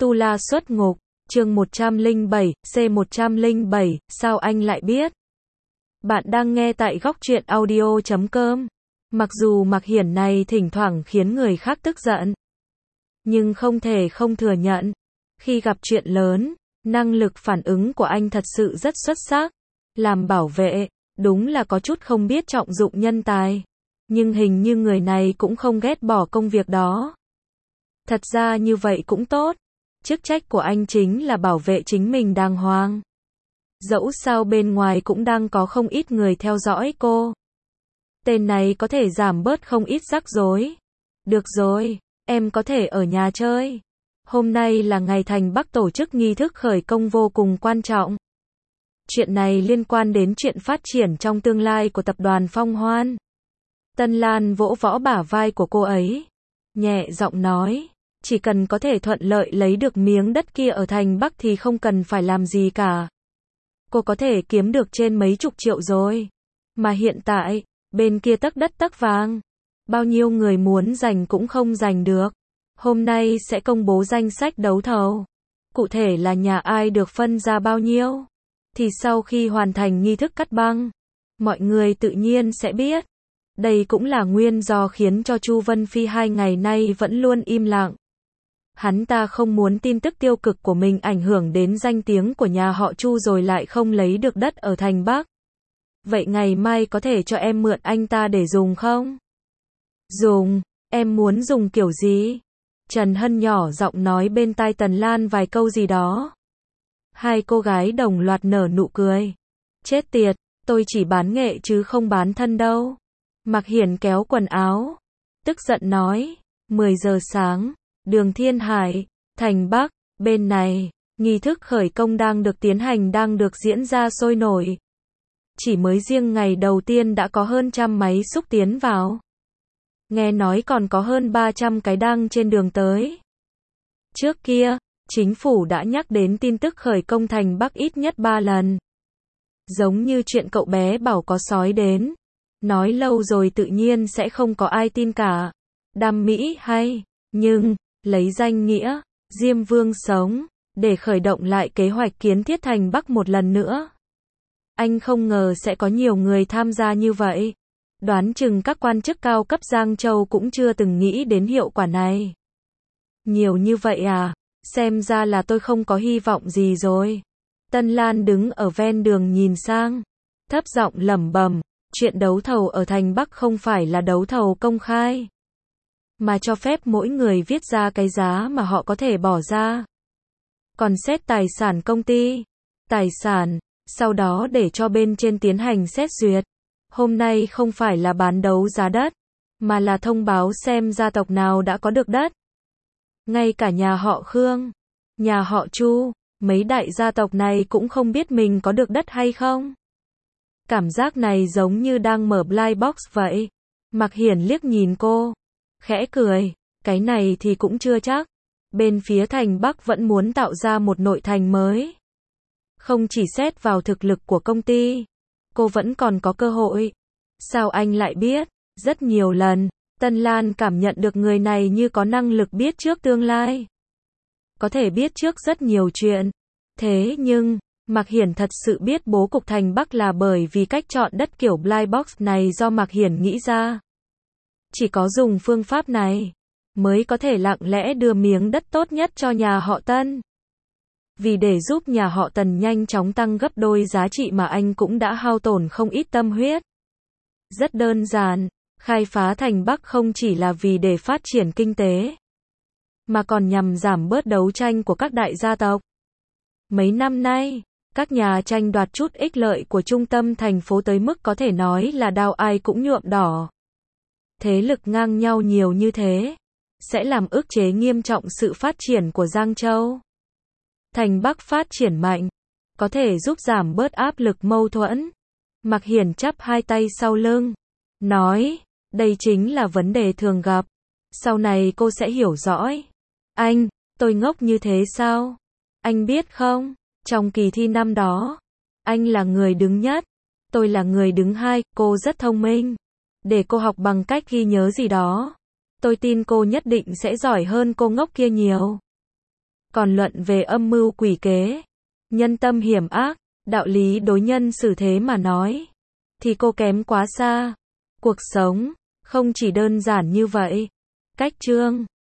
Tu La xuất ngục, chương 107, C107, sao anh lại biết? Bạn đang nghe tại góc truyện audio.com. Mặc dù Mạc Hiển này thỉnh thoảng khiến người khác tức giận, nhưng không thể không thừa nhận, khi gặp chuyện lớn, năng lực phản ứng của anh thật sự rất xuất sắc. Làm bảo vệ, đúng là có chút không biết trọng dụng nhân tài, nhưng hình như người này cũng không ghét bỏ công việc đó. Thật ra như vậy cũng tốt. Chức trách của anh chính là bảo vệ chính mình đàng hoàng. Dẫu sao bên ngoài cũng đang có không ít người theo dõi cô. Tên này có thể giảm bớt không ít rắc rối. Được rồi, em có thể ở nhà chơi. Hôm nay là ngày Thành Bắc tổ chức nghi thức khởi công vô cùng quan trọng. Chuyện này liên quan đến chuyện phát triển trong tương lai của tập đoàn Phong Hoan. Tân Lan vỗ vỗ bả vai của cô ấy, nhẹ giọng nói, chỉ cần có thể thuận lợi lấy được miếng đất kia ở Thành Bắc thì không cần phải làm gì cả. Cô có thể kiếm được trên mấy chục triệu rồi. Mà hiện tại, bên kia tấc đất tấc vàng. Bao nhiêu người muốn giành cũng không giành được. Hôm nay sẽ công bố danh sách đấu thầu. Cụ thể là nhà ai được phân ra bao nhiêu. Thì sau khi hoàn thành nghi thức cắt băng, mọi người tự nhiên sẽ biết. Đây cũng là nguyên do khiến cho Chu Vân Phi 2 ngày nay vẫn luôn im lặng. Hắn ta không muốn tin tức tiêu cực của mình ảnh hưởng đến danh tiếng của nhà họ Chu rồi lại không lấy được đất ở Thành Bắc. Vậy ngày mai có thể cho em mượn anh ta để dùng không? Dùng? Em muốn dùng kiểu gì? Trần Hân nhỏ giọng nói bên tai Tần Lan vài câu gì đó. Hai cô gái đồng loạt nở nụ cười. Chết tiệt, tôi chỉ bán nghệ chứ không bán thân đâu. Mạc Hiển kéo quần áo, tức giận nói, 10 giờ sáng, đường Thiên Hải, Thành Bắc, bên này, nghi thức khởi công đang được tiến hành đang được diễn ra sôi nổi. Chỉ mới riêng ngày đầu tiên đã có hơn 100 máy xúc tiến vào. Nghe nói còn có hơn 300 cái đang trên đường tới. Trước kia, chính phủ đã nhắc đến tin tức khởi công Thành Bắc ít nhất 3 lần. Giống như chuyện cậu bé bảo có sói đến. Nói lâu rồi tự nhiên sẽ không có ai tin cả. Đam mỹ hay, nhưng, lấy danh nghĩa, Diêm Vương sống, để khởi động lại kế hoạch kiến thiết Thành Bắc một lần nữa. Anh không ngờ sẽ có nhiều người tham gia như vậy. Đoán chừng các quan chức cao cấp Giang Châu cũng chưa từng nghĩ đến hiệu quả này. Nhiều như vậy à, xem ra là tôi không có hy vọng gì rồi. Tân Lan đứng ở ven đường nhìn sang, thấp giọng lẩm bẩm. Chuyện đấu thầu ở Thành Bắc không phải là đấu thầu công khai, mà cho phép mỗi người viết ra cái giá mà họ có thể bỏ ra. Còn xét tài sản công ty, tài sản, sau đó để cho bên trên tiến hành xét duyệt. Hôm nay không phải là bán đấu giá đất, mà là thông báo xem gia tộc nào đã có được đất. Ngay cả nhà họ Khương, nhà họ Chu, mấy đại gia tộc này cũng không biết mình có được đất hay không. Cảm giác này giống như đang mở blind box vậy. Mạc Hiển liếc nhìn cô, khẽ cười, cái này thì cũng chưa chắc. Bên phía Thành Bắc vẫn muốn tạo ra một nội thành mới. Không chỉ xét vào thực lực của công ty, cô vẫn còn có cơ hội. Sao anh lại biết? Rất nhiều lần, Tân Lan cảm nhận được người này như có năng lực biết trước tương lai. Có thể biết trước rất nhiều chuyện. Thế nhưng, Mạc Hiển thật sự biết bố cục Thành Bắc là bởi vì cách chọn đất kiểu blind box này do Mạc Hiển nghĩ ra. Chỉ có dùng phương pháp này, mới có thể lặng lẽ đưa miếng đất tốt nhất cho nhà họ Tân. Vì để giúp nhà họ Tần nhanh chóng tăng gấp đôi giá trị mà anh cũng đã hao tổn không ít tâm huyết. Rất đơn giản, khai phá Thành Bắc không chỉ là vì để phát triển kinh tế, mà còn nhằm giảm bớt đấu tranh của các đại gia tộc. Mấy năm nay, các nhà tranh đoạt chút ích lợi của trung tâm thành phố tới mức có thể nói là đao ai cũng nhuộm đỏ. Thế lực ngang nhau nhiều như thế, sẽ làm ức chế nghiêm trọng sự phát triển của Giang Châu. Thành Bắc phát triển mạnh, có thể giúp giảm bớt áp lực mâu thuẫn. Mạc Hiển chắp hai tay sau lưng, nói, đây chính là vấn đề thường gặp. Sau này cô sẽ hiểu rõ. Anh, tôi ngốc như thế sao? Anh biết không? Trong kỳ thi năm đó, anh là người đứng nhất, tôi là người đứng hai, cô rất thông minh. Để cô học bằng cách ghi nhớ gì đó. Tôi tin cô nhất định sẽ giỏi hơn cô ngốc kia nhiều. Còn luận về âm mưu quỷ kế, nhân tâm hiểm ác, đạo lý đối nhân xử thế mà nói, thì cô kém quá xa. Cuộc sống không chỉ đơn giản như vậy. Cách chương